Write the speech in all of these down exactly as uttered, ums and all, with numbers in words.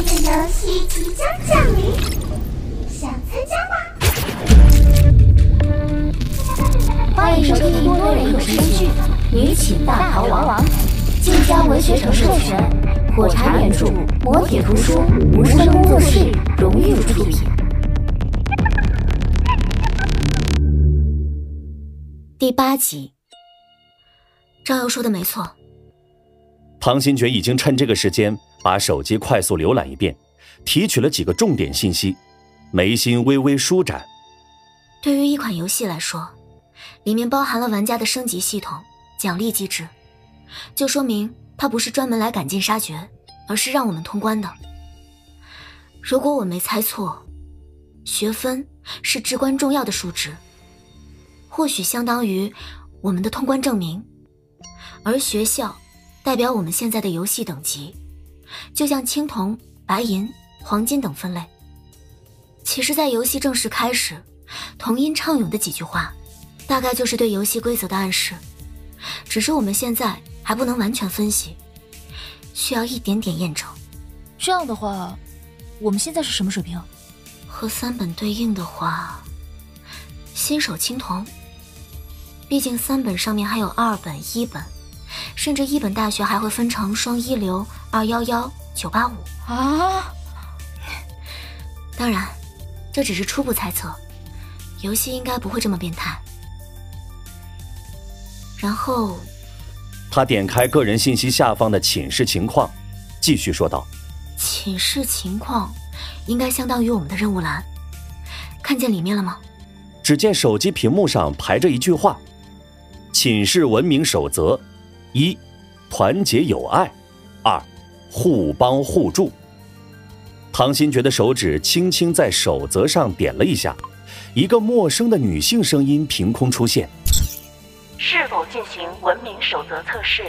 这个游戏即将降临，想参加吗？ 欢迎收听多人有声剧《女寝大逃亡》，晋江文学城授权，火柴原著，磨铁图书，无声工作室荣誉出品。第八集，张瑶说的没错。 唐新觉已经趁这个时间把手机快速浏览一遍，提取了几个重点信息，眉心微微舒展。 对于一款游戏来说，里面包含了玩家的升级系统、奖励机制，就说明它不是专门来赶尽杀绝，而是让我们通关的。如果我没猜错，学分是至关重要的数值，或许相当于我们的通关证明，而学校代表我们现在的游戏等级，就像青铜、白银、黄金等分类。其实在游戏正式开始，童音畅涌的几句话大概就是对游戏规则的暗示，只是我们现在还不能完全分析，需要一点点验证。 这样的话，我们现在是什么水平？ 和三本对应的话，新手青铜，毕竟三本上面还有二本、一本，甚至一本大学还会分成双一流、二一一、九八五啊。 当然，这只是初步猜测，游戏应该不会这么变态。然后， 他点开个人信息下方的寝室情况，继续说道： 寝室情况应该相当于我们的任务栏，看见里面了吗？ 只见手机屏幕上排着一句话：寝室文明守则，一、团结友爱，二、互帮互助。唐新觉的手指轻轻在守则上点了一下，一个陌生的女性声音凭空出现： 是否进行文明守则测试？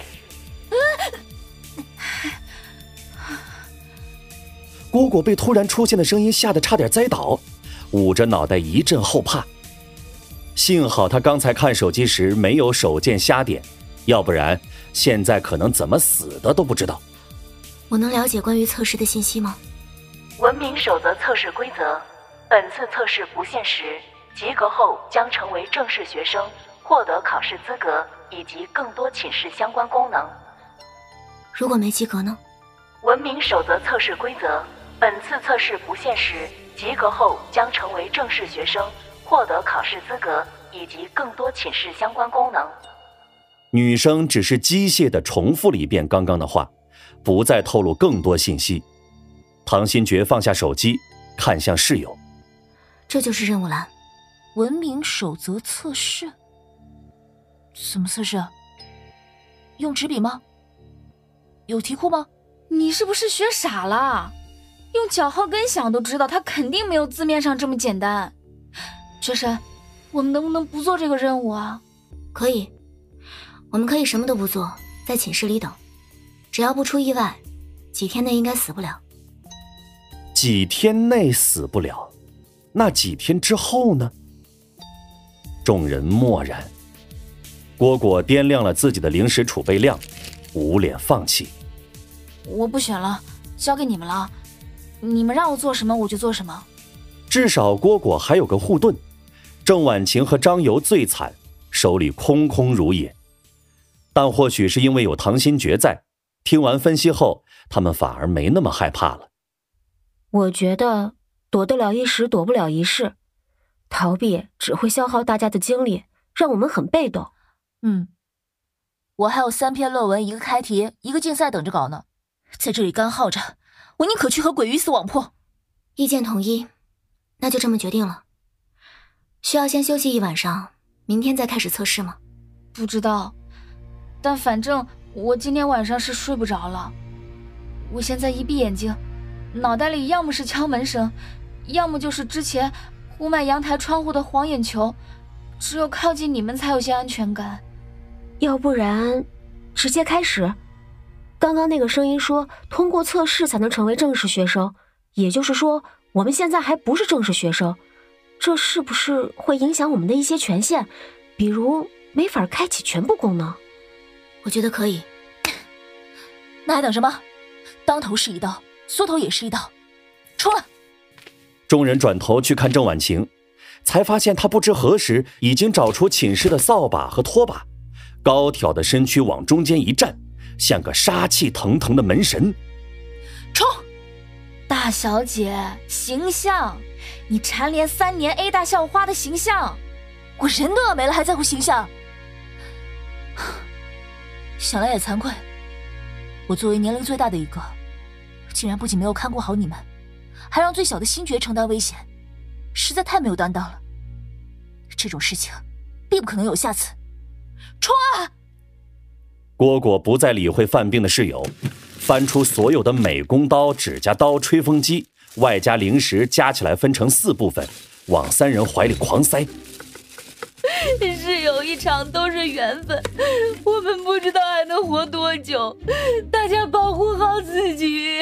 蝈蝈被突然出现的声音吓得差点栽倒，捂着脑袋一阵后怕。幸好他刚才看手机时没有手贱瞎点，要不然现在可能怎么死的都不知道。 我能了解关于测试的信息吗？ 文明守则测试规则，本次测试不限时，及格后将成为正式学生，获得考试资格以及更多寝室相关功能。 如果没及格呢？ 文明守则测试规则，本次测试不限时，及格后将成为正式学生，获得考试资格以及更多寝室相关功能。 女生只是机械地重复了一遍刚刚的话，不再透露更多信息。唐新觉放下手机，看向室友： 这就是任务栏。 文明守则测试？什么测试啊？用纸笔吗？有题库吗？ 你是不是学傻了？用脚后跟想都知道，它肯定没有字面上这么简单。学神，我们能不能不做这个任务啊？ 可以，我们可以什么都不做，在寝室里等，只要不出意外，几天内应该死不了。 几天内死不了，那几天之后呢？众人默然。蝈蝈掂量了自己的零食储备量，捂脸放弃。 我不选了，交给你们了，你们让我做什么我就做什么。 至少蝈蝈还有个护盾。郑婉晴和张游最惨，手里空空如也。但或许是因为有唐新觉在，听完分析后，他们反而没那么害怕了。 我觉得躲得了一时，躲不了一世，逃避只会消耗大家的精力，让我们很被动。 嗯，我还有三篇论文，一个开题，一个竞赛等着搞呢，在这里干耗着，我宁可去和鬼鱼死网破。 意见统一，那就这么决定了。需要先休息一晚上，明天再开始测试吗？ 不知道，但反正我今天晚上是睡不着了。我现在一闭眼睛，脑袋里要么是敲门声，要么就是之前呼麦阳台窗户的黄眼球，只有靠近你们才有些安全感。 要不然直接开始？刚刚那个声音说通过测试才能成为正式学生，也就是说我们现在还不是正式学生，这是不是会影响我们的一些权限，比如没法开启全部功能？ 我觉得可以。 那还等什么？当头是一刀， 缩头也是一刀，冲了！ 众人转头去看郑婉晴，才发现她不知何时已经找出寝室的扫把和拖把，高挑的身躯往中间一站，像个杀气腾腾的门神。 冲！ 大小姐，形象，你蝉联三年 A 大校花的形象， 我人都要没了还在乎形象？想来也惭愧，我作为年龄最大的一个，竟然不仅没有看顾好你们，还让最小的星爵承担危险，实在太没有担当了。这种事情必不可能有下次。冲啊！ 蝈蝈不再理会犯病的室友，翻出所有的美工刀、指甲刀、吹风机，外加零食，加起来分成四部分，往三人怀里狂塞。 室友一场都是缘分，我们不知道还能活多久，大家保护好自己。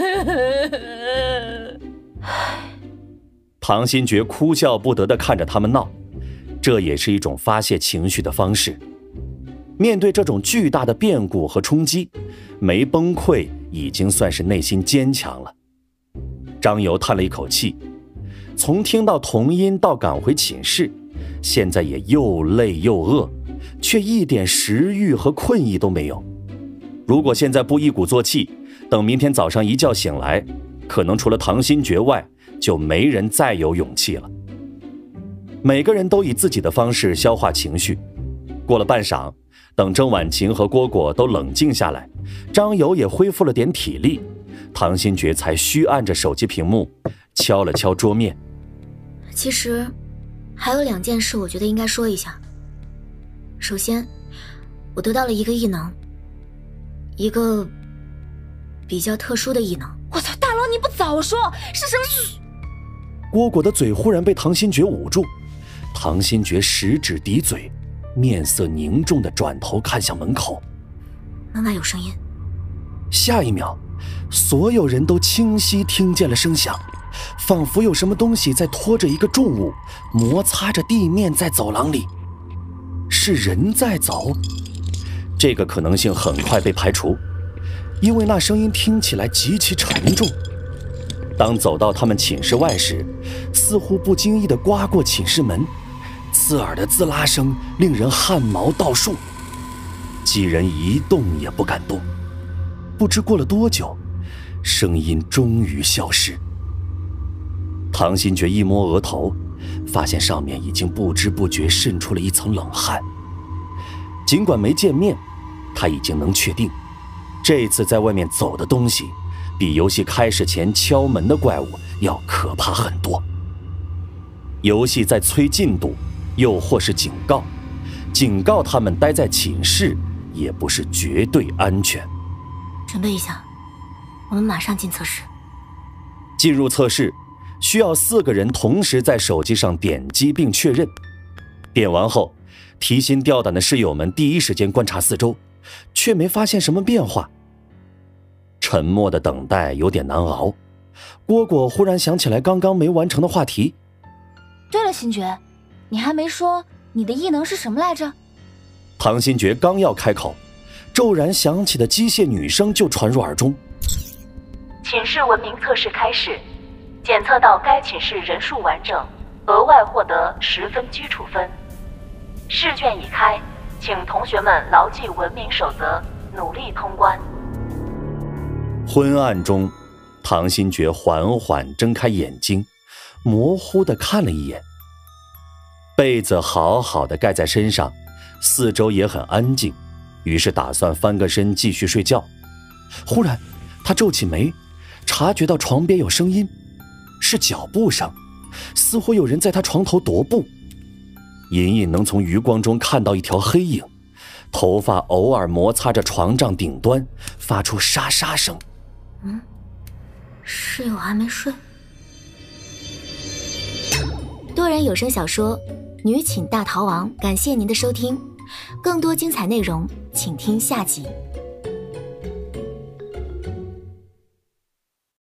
唐新觉哭笑不得地看着他们闹，这也是一种发泄情绪的方式。面对这种巨大的变故和冲击，没崩溃已经算是内心坚强了。张游叹了一口气，从听到童音到赶回寝室，现在也又累又饿，却一点食欲和困意都没有。如果现在不一鼓作气，等明天早上一觉醒来，可能除了唐新觉外，就没人再有勇气了。每个人都以自己的方式消化情绪。过了半晌，等郑婉晴和蝈蝈都冷静下来，张游也恢复了点体力，唐新觉才虚按着手机屏幕，敲了敲桌面。 其实还有两件事我觉得应该说一下。首先，我得到了一个异能，一个比较特殊的异能。 我操，大佬你不早说，是什么？ 蝈蝈的嘴忽然被唐新觉捂住，唐新觉食指抵嘴，面色凝重地转头看向门口。 门外有声音。 下一秒，所有人都清晰听见了声响，仿佛有什么东西在拖着一个重物，摩擦着地面在走廊里。是人在走？这个可能性很快被排除，因为那声音听起来极其沉重。当走到他们寝室外时，似乎不经意地刮过寝室门，刺耳的滋啦声令人汗毛倒竖。几人一动也不敢动。不知过了多久，声音终于消失。唐新觉一摸额头，发现上面已经不知不觉渗出了一层冷汗。尽管没见面，他已经能确定，这次在外面走的东西比游戏开始前敲门的怪物要可怕很多。游戏在催进度，又或是警告，警告他们待在寝室也不是绝对安全。 准备一下，我们马上进测试。 进入测试需要四个人同时在手机上点击并确认，点完后，提心吊胆的室友们第一时间观察四周，却没发现什么变化。沉默的等待有点难熬。蝈蝈忽然想起来刚刚没完成的话题。 对了，新觉，你还没说你的异能是什么来着？ 唐新觉刚要开口，骤然响起的机械女声就传入耳中。 寝室文明测试开始，检测到该寝室人数完整，额外获得十分基础分。试卷已开，请同学们牢记文明守则，努力通关。 昏暗中，唐新觉缓缓睁开眼睛，模糊地看了一眼。被子好好的盖在身上，四周也很安静，于是打算翻个身继续睡觉。忽然他皱起眉，察觉到床边有声音，是脚步声，似乎有人在他床头踱步。隐隐能从余光中看到一条黑影，头发偶尔摩擦着床帐顶端，发出沙沙声。 嗯，室友还没睡。多人有声小说《女寝大逃亡》，感谢您的收听，更多精彩内容请听下集。